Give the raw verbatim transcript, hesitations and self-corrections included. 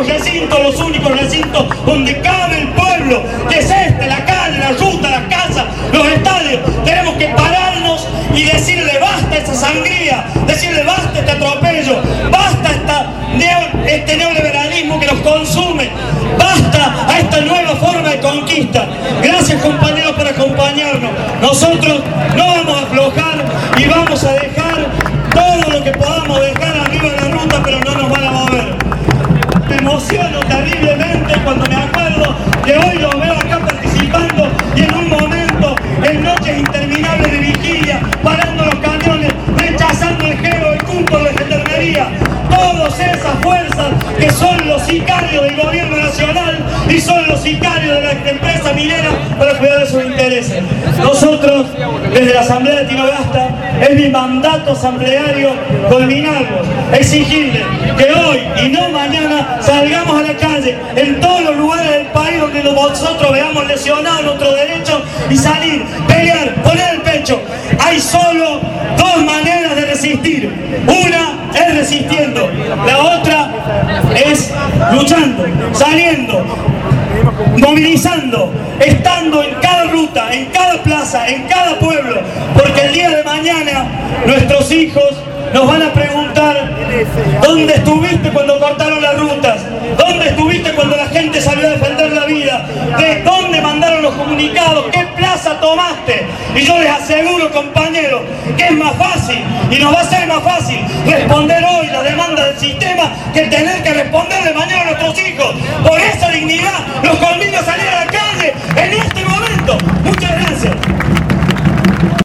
únicos recintos, los únicos recintos donde cabe el pueblo, que es este, la calle, la ruta, las casas, los estadios. Tenemos que pararnos y decirle basta a esa sangría, decirle basta a este atropello, basta a esta neo, este neoliberalismo que nos consume, basta a esta nueva forma de conquista. Gracias, compañeros, por acompañarnos. Nosotros no vamos a aflojar y vamos a dejar todo lo que podamos dejar arriba de la ruta, pero no nos van a mover. Me emociono terriblemente cuando me acuerdo que hoy los veo acá participando y en un momento, en noches interminables de vigilia, parando los camiones, rechazando el geo, el cumpo de la gendarmería, todas esas fuerzas que son los sicarios del gobierno nacional y son los sicarios de la empresa minera para cuidar de sus intereses. Nosotros, desde la Asamblea de Tinogasta, es mi mandato asambleario culminarlos, exigirle que hoy y no mañana salgamos a la calle en todos los lugares del país donde nosotros veamos lesionados nuestros derechos y salir, pelear, poner el pecho. Hay solo dos maneras de resistir. Una es resistiendo, la otra es luchando, saliendo, movilizando, estando en cada ruta, en cada plaza, en cada pueblo, porque el día de mañana nuestros hijos nos van a preguntar: ¿dónde estuviste cuando cortaron las rutas? ¿Dónde estuviste cuando la gente salió a defender la vida? ¿De dónde mandaron los comunicados? ¿Qué plaza tomaste? Y yo les aseguro, compañeros, que es más fácil, y nos va a ser más fácil responder hoy la demanda del sistema que tener que responderle mañana